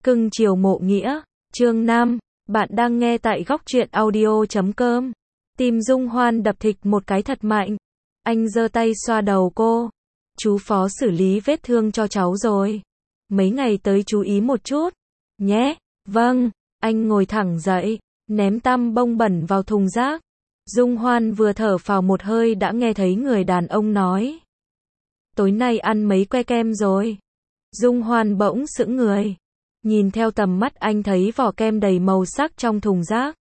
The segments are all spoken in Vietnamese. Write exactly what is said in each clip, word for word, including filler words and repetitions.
Cưng chiều mộ nghĩa, chương năm, bạn đang nghe tại góc truyện audio chấm com. Tim Dung Hoan đập thịch một cái thật mạnh. Anh giơ tay xoa đầu cô. Chú Phó xử lý vết thương cho cháu rồi. Mấy ngày tới chú ý một chút. Nhé, vâng. Anh ngồi thẳng dậy, ném tăm bông bẩn vào thùng rác. Dung Hoan vừa thở phào một hơi đã nghe thấy người đàn ông nói. Tối nay ăn mấy que kem rồi? Dung Hoan bỗng sững người. Nhìn theo tầm mắt anh thấy vỏ kem đầy màu sắc trong thùng rác.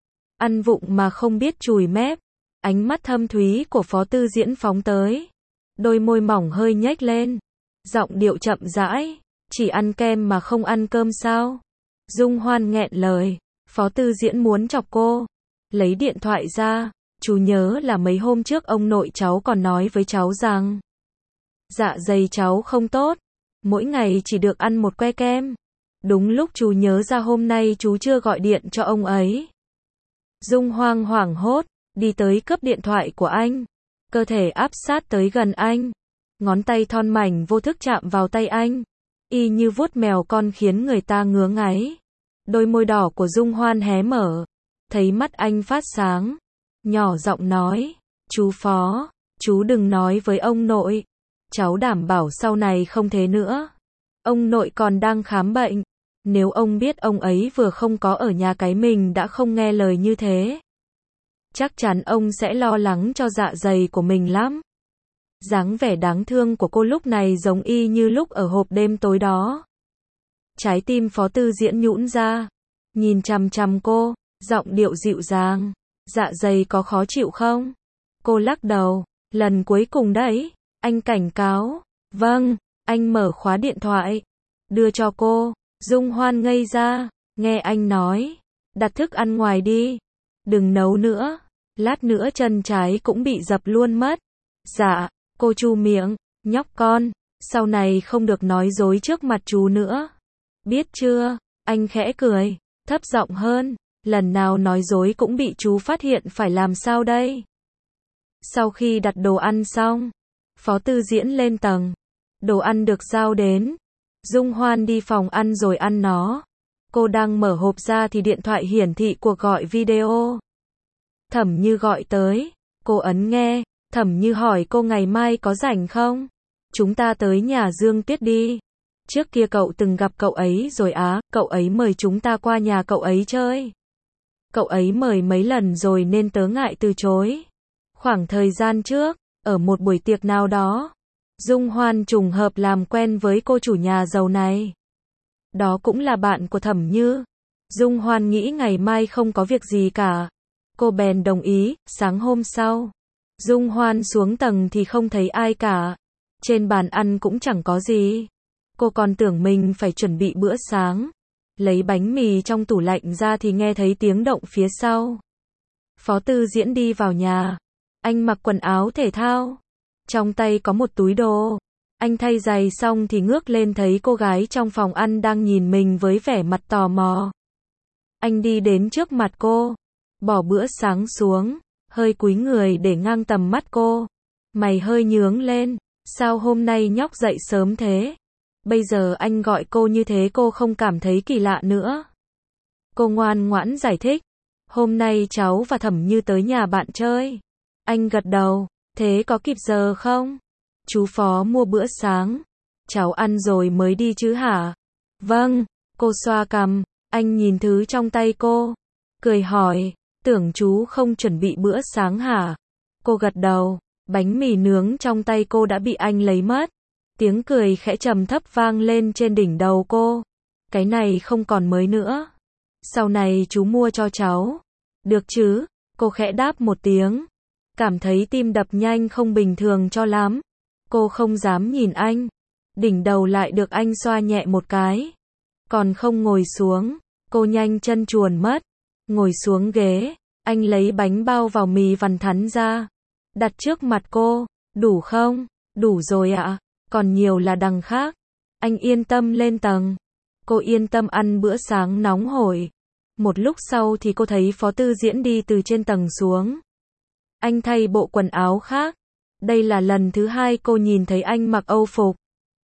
Ăn vụng mà không biết chùi mép. Ánh mắt thâm thúy của Phó Tư Diễn phóng tới. Đôi môi mỏng hơi nhếch lên. Giọng điệu chậm rãi. Chỉ ăn kem mà không ăn cơm sao? Dung Hoan nghẹn lời. Phó Tư Diễn muốn chọc cô. Lấy điện thoại ra. Chú nhớ là mấy hôm trước ông nội cháu còn nói với cháu rằng dạ dày cháu không tốt. Mỗi ngày chỉ được ăn một que kem. Đúng lúc chú nhớ ra hôm nay chú chưa gọi điện cho ông ấy. Dung Hoang hoảng hốt, đi tới cướp điện thoại của anh. Cơ thể áp sát tới gần anh. Ngón tay thon mảnh vô thức chạm vào tay anh. Y như vuốt mèo con khiến người ta ngứa ngáy. Đôi môi đỏ của Dung Hoan hé mở. Thấy mắt anh phát sáng. Nhỏ giọng nói, chú Phó, chú đừng nói với ông nội. Cháu đảm bảo sau này không thế nữa. Ông nội còn đang khám bệnh. Nếu ông biết ông ấy vừa không có ở nhà cái mình đã không nghe lời như thế. Chắc chắn ông sẽ lo lắng cho dạ dày của mình lắm. Dáng vẻ đáng thương của cô lúc này giống y như lúc ở hộp đêm tối đó. Trái tim Phó Tư Diễn nhũn ra. Nhìn chằm chằm cô, giọng điệu dịu dàng. Dạ dày có khó chịu không? Cô lắc đầu. Lần cuối cùng đấy. Anh cảnh cáo. Vâng. Anh mở khóa điện thoại. Đưa cho cô. Dung Hoan ngây ra. Nghe anh nói. Đặt thức ăn ngoài đi. Đừng nấu nữa. Lát nữa chân trái cũng bị dập luôn mất. Dạ. Cô chu miệng. Nhóc con. Sau này không được nói dối trước mặt chú nữa. Biết chưa? Anh khẽ cười. Thấp giọng hơn. Lần nào nói dối cũng bị chú phát hiện phải làm sao đây? Sau khi đặt đồ ăn xong. Phó Tư Diễn lên tầng. Đồ ăn được giao đến. Dung Hoan đi phòng ăn rồi ăn nó. Cô đang mở hộp ra thì điện thoại hiển thị cuộc gọi video. Thẩm Như gọi tới. Cô ấn nghe. Thẩm Như hỏi cô ngày mai có rảnh không? Chúng ta tới nhà Dương Tuyết đi. Trước kia cậu từng gặp cậu ấy rồi á, cậu ấy mời chúng ta qua nhà cậu ấy chơi. Cậu ấy mời mấy lần rồi nên tớ ngại từ chối. Khoảng thời gian trước, ở một buổi tiệc nào đó, Dung Hoan trùng hợp làm quen với cô chủ nhà giàu này. Đó cũng là bạn của Thẩm Như. Dung Hoan nghĩ ngày mai không có việc gì cả. Cô bèn đồng ý. Sáng hôm sau, Dung Hoan xuống tầng thì không thấy ai cả. Trên bàn ăn cũng chẳng có gì. Cô còn tưởng mình phải chuẩn bị bữa sáng. Lấy bánh mì trong tủ lạnh ra thì nghe thấy tiếng động phía sau. Phó Tư Diễn đi vào nhà. Anh mặc quần áo thể thao. Trong tay có một túi đồ. Anh thay giày xong thì ngước lên thấy cô gái trong phòng ăn đang nhìn mình với vẻ mặt tò mò. Anh đi đến trước mặt cô. Bỏ bữa sáng xuống. Hơi cúi người để ngang tầm mắt cô. Mày hơi nhướng lên. Sao hôm nay nhóc dậy sớm thế? Bây giờ anh gọi cô như thế cô không cảm thấy kỳ lạ nữa. Cô ngoan ngoãn giải thích. Hôm nay cháu và Thẩm Như tới nhà bạn chơi. Anh gật đầu. Thế có kịp giờ không? Chú Phó mua bữa sáng. Cháu ăn rồi mới đi chứ hả? Vâng. Cô xoa cằm. Anh nhìn thứ trong tay cô. Cười hỏi. Tưởng chú không chuẩn bị bữa sáng hả? Cô gật đầu. Bánh mì nướng trong tay cô đã bị anh lấy mất. Tiếng cười khẽ trầm thấp vang lên trên đỉnh đầu cô. Cái này không còn mới nữa. Sau này chú mua cho cháu. Được chứ? Cô khẽ đáp một tiếng. Cảm thấy tim đập nhanh không bình thường cho lắm. Cô không dám nhìn anh. Đỉnh đầu lại được anh xoa nhẹ một cái. Còn không ngồi xuống. Cô nhanh chân chuồn mất. Ngồi xuống ghế. Anh lấy bánh bao vào mì vằn thắn ra. Đặt trước mặt cô. Đủ không? Đủ rồi ạ. Còn nhiều là đằng khác. Anh yên tâm lên tầng. Cô yên tâm ăn bữa sáng nóng hổi. Một lúc sau thì cô thấy Phó Tư Diễn đi từ trên tầng xuống. Anh thay bộ quần áo khác. Đây là lần thứ hai cô nhìn thấy anh mặc âu phục.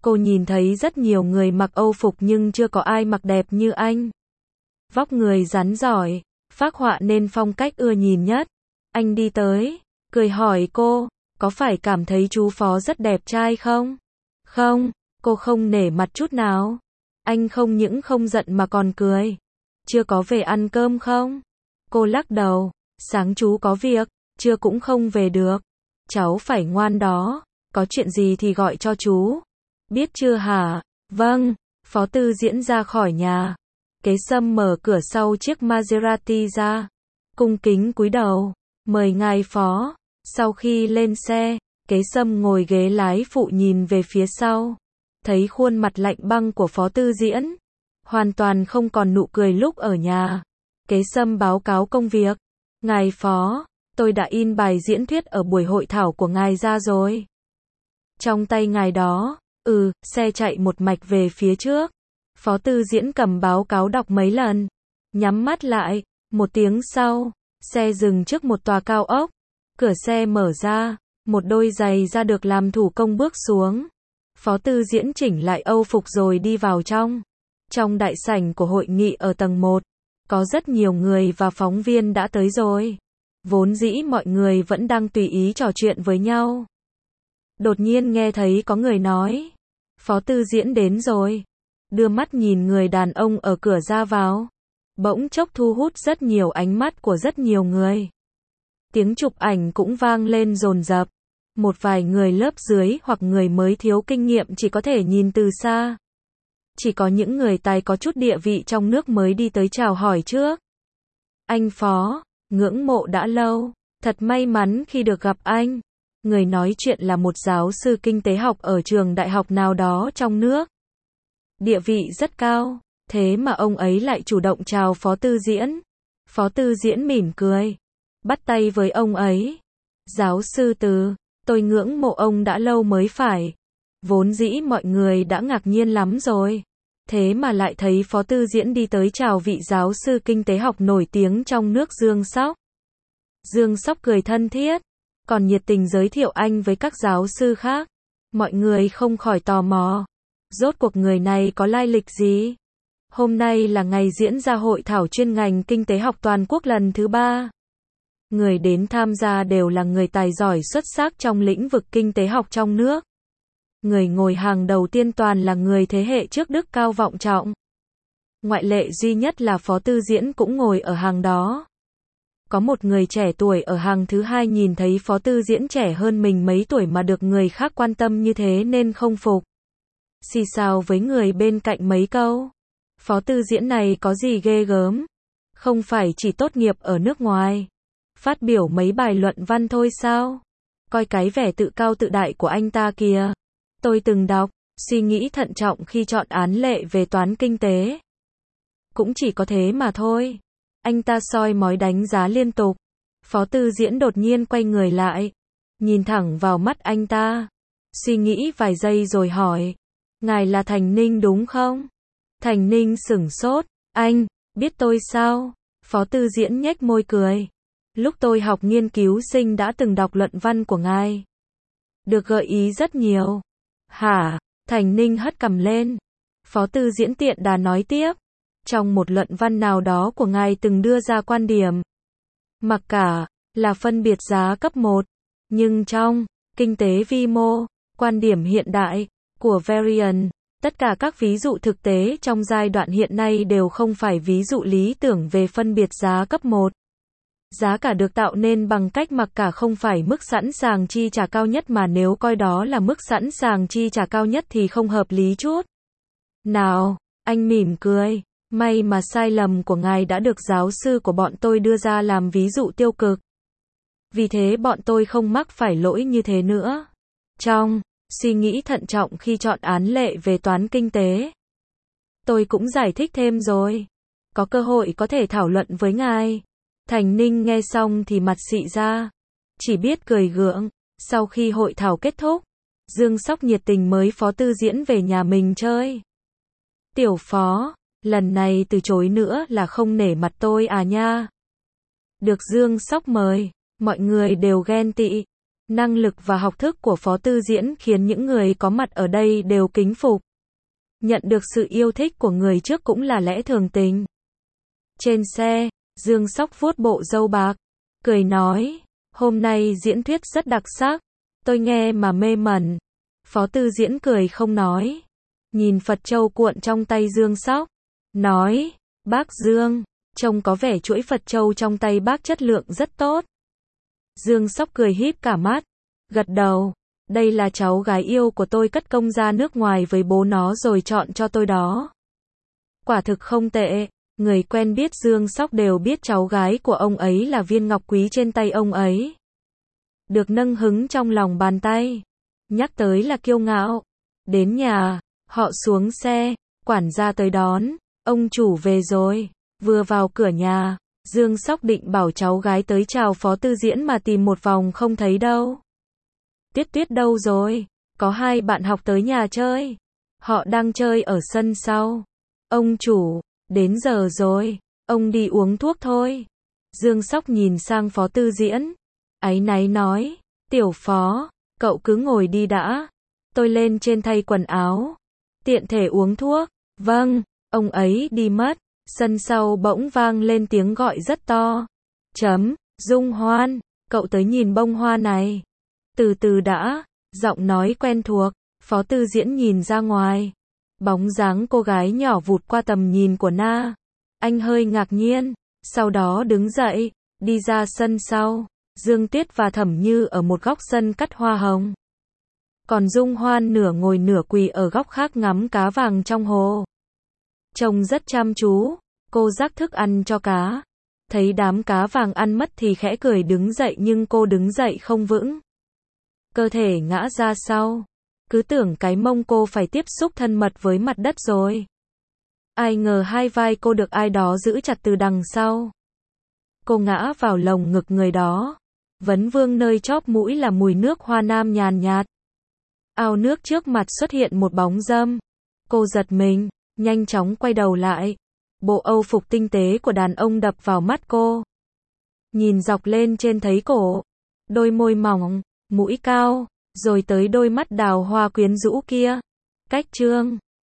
Cô nhìn thấy rất nhiều người mặc Âu phục nhưng chưa có ai mặc đẹp như anh. Vóc người rắn giỏi, phác họa nên phong cách ưa nhìn nhất. Anh đi tới, cười hỏi cô, có phải cảm thấy chú Phó rất đẹp trai không? Không, cô không nể mặt chút nào. Anh không những không giận mà còn cười. Chưa có về ăn cơm không? Cô lắc đầu, sáng chú có việc, trưa cũng không về được. Cháu phải ngoan đó, có chuyện gì thì gọi cho chú. Biết chưa hả? Vâng, Phó Tư Diễn ra khỏi nhà. Kế Sâm mở cửa sau chiếc Maserati ra. Cung kính cúi đầu, mời ngài Phó. Sau khi lên xe, Kế Sâm ngồi ghế lái phụ nhìn về phía sau. Thấy khuôn mặt lạnh băng của Phó Tư Diễn. Hoàn toàn không còn nụ cười lúc ở nhà. Kế Sâm báo cáo công việc. Ngài Phó, tôi đã in bài diễn thuyết ở buổi hội thảo của ngài ra rồi. Trong tay ngài đó, ừ, xe chạy một mạch về phía trước. Phó Tư Diễn cầm báo cáo đọc mấy lần. Nhắm mắt lại, một tiếng sau, xe dừng trước một tòa cao ốc. Cửa xe mở ra, một đôi giày da được làm thủ công bước xuống. Phó Tư Diễn chỉnh lại Âu phục rồi đi vào trong. Trong đại sảnh của hội nghị ở tầng một, có rất nhiều người và phóng viên đã tới rồi. Vốn dĩ mọi người vẫn đang tùy ý trò chuyện với nhau. Đột nhiên nghe thấy có người nói, Phó Tư Diễn đến rồi. Đưa mắt nhìn người đàn ông ở cửa ra vào. Bỗng chốc thu hút rất nhiều ánh mắt của rất nhiều người. Tiếng chụp ảnh cũng vang lên dồn dập. Một vài người lớp dưới hoặc người mới thiếu kinh nghiệm chỉ có thể nhìn từ xa. Chỉ có những người tài có chút địa vị trong nước mới đi tới chào hỏi trước. Anh Phó, ngưỡng mộ đã lâu, thật may mắn khi được gặp anh. Người nói chuyện là một giáo sư kinh tế học ở trường đại học nào đó trong nước. Địa vị rất cao, thế mà ông ấy lại chủ động chào Phó Tư Diễn. Phó Tư Diễn mỉm cười, bắt tay với ông ấy. Giáo sư Từ, tôi ngưỡng mộ ông đã lâu mới phải. Vốn dĩ mọi người đã ngạc nhiên lắm rồi. Thế mà lại thấy Phó Tư Diễn đi tới chào vị giáo sư kinh tế học nổi tiếng trong nước Dương Sóc. Dương Sóc cười thân thiết, còn nhiệt tình giới thiệu anh với các giáo sư khác. Mọi người không khỏi tò mò. Rốt cuộc người này có lai lịch gì? Hôm nay là ngày diễn ra hội thảo chuyên ngành kinh tế học toàn quốc lần thứ ba. Người đến tham gia đều là người tài giỏi xuất sắc trong lĩnh vực kinh tế học trong nước. Người ngồi hàng đầu tiên toàn là người thế hệ trước đức cao vọng trọng. Ngoại lệ duy nhất là Phó Tư Diễn cũng ngồi ở hàng đó. Có một người trẻ tuổi ở hàng thứ hai nhìn thấy Phó Tư Diễn trẻ hơn mình mấy tuổi mà được người khác quan tâm như thế nên không phục. Xì xào với người bên cạnh mấy câu. Phó Tư Diễn này có gì ghê gớm? Không phải chỉ tốt nghiệp ở nước ngoài. Phát biểu mấy bài luận văn thôi sao? Coi cái vẻ tự cao tự đại của anh ta kìa. Tôi từng đọc, suy nghĩ thận trọng khi chọn án lệ về toán kinh tế. Cũng chỉ có thế mà thôi. Anh ta soi mói đánh giá liên tục. Phó Tư Diễn đột nhiên quay người lại. Nhìn thẳng vào mắt anh ta. Suy nghĩ vài giây rồi hỏi. Ngài là Thành Ninh đúng không? Thành Ninh sửng sốt. Anh, biết tôi sao? Phó Tư Diễn nhếch môi cười. Lúc tôi học nghiên cứu sinh đã từng đọc luận văn của ngài. Được gợi ý rất nhiều. Hả? Thành Ninh hất cằm lên. Phó Tư Diễn tiện đà nói tiếp. Trong một luận văn nào đó của ngài từng đưa ra quan điểm. Mặc cả là phân biệt giá cấp một. Nhưng trong kinh tế vi mô, quan điểm hiện đại của Varian, tất cả các ví dụ thực tế trong giai đoạn hiện nay đều không phải ví dụ lý tưởng về phân biệt giá cấp một. Giá cả được tạo nên bằng cách mặc cả không phải mức sẵn sàng chi trả cao nhất mà nếu coi đó là mức sẵn sàng chi trả cao nhất thì không hợp lý chút. Nào, anh mỉm cười. May mà sai lầm của ngài đã được giáo sư của bọn tôi đưa ra làm ví dụ tiêu cực. Vì thế bọn tôi không mắc phải lỗi như thế nữa. Trong suy nghĩ thận trọng khi chọn án lệ về toán kinh tế. Tôi cũng giải thích thêm rồi. Có cơ hội có thể thảo luận với ngài. Thành Ninh nghe xong thì mặt xị ra. Chỉ biết cười gượng. Sau khi hội thảo kết thúc, Dương Sóc nhiệt tình mời Phó Tư Diễn về nhà mình chơi. Tiểu Phó, lần này từ chối nữa là không nể mặt tôi à nha. Được Dương Sóc mời, mọi người đều ghen tị. Năng lực và học thức của Phó Tư Diễn khiến những người có mặt ở đây đều kính phục. Nhận được sự yêu thích của người trước cũng là lẽ thường tình. Trên xe, Dương Sóc vuốt bộ râu bạc, cười nói, hôm nay diễn thuyết rất đặc sắc, tôi nghe mà mê mẩn. Phó Tư Diễn cười không nói, nhìn Phật châu cuộn trong tay Dương Sóc, nói, bác Dương, trông có vẻ chuỗi Phật châu trong tay bác chất lượng rất tốt. Dương Sóc cười híp cả mắt, gật đầu, đây là cháu gái yêu của tôi cất công ra nước ngoài với bố nó rồi chọn cho tôi đó. Quả thực không tệ, người quen biết Dương Sóc đều biết cháu gái của ông ấy là viên ngọc quý trên tay ông ấy. Được nâng hứng trong lòng bàn tay, nhắc tới là kiêu ngạo. Đến nhà, họ xuống xe, quản gia tới đón, ông chủ về rồi. Vừa vào cửa nhà, Dương Sóc định bảo cháu gái tới chào Phó Tư Diễn mà tìm một vòng không thấy đâu. Tuyết Tuyết đâu rồi? Có hai bạn học tới nhà chơi. Họ đang chơi ở sân sau. Ông chủ, đến giờ rồi, ông đi uống thuốc thôi. Dương Sóc nhìn sang Phó Tư Diễn, áy náy nói, tiểu Phó, cậu cứ ngồi đi đã. Tôi lên trên thay quần áo. Tiện thể uống thuốc. Vâng, ông ấy đi mất. Sân sau bỗng vang lên tiếng gọi rất to. Chấm, Dung Hoan, cậu tới nhìn bông hoa này. Từ từ đã, giọng nói quen thuộc, Phó Tư Diễn nhìn ra ngoài. Bóng dáng cô gái nhỏ vụt qua tầm nhìn của Na. Anh hơi ngạc nhiên, sau đó đứng dậy, đi ra sân sau. Dương Tuyết và Thẩm Như ở một góc sân cắt hoa hồng. Còn Dung Hoan nửa ngồi nửa quỳ ở góc khác ngắm cá vàng trong hồ. Trông rất chăm chú, cô rắc thức ăn cho cá. Thấy đám cá vàng ăn mất thì khẽ cười đứng dậy nhưng cô đứng dậy không vững. Cơ thể ngã ra sau. Cứ tưởng cái mông cô phải tiếp xúc thân mật với mặt đất rồi. Ai ngờ hai vai cô được ai đó giữ chặt từ đằng sau. Cô ngã vào lồng ngực người đó. Vấn vương nơi chóp mũi là mùi nước hoa nam nhàn nhạt. Ao nước trước mặt xuất hiện một bóng râm. Cô giật mình, nhanh chóng quay đầu lại. Bộ âu phục tinh tế của đàn ông đập vào mắt cô. Nhìn dọc lên trên thấy cổ, đôi môi mỏng, mũi cao, rồi tới đôi mắt đào hoa quyến rũ kia. Cách trương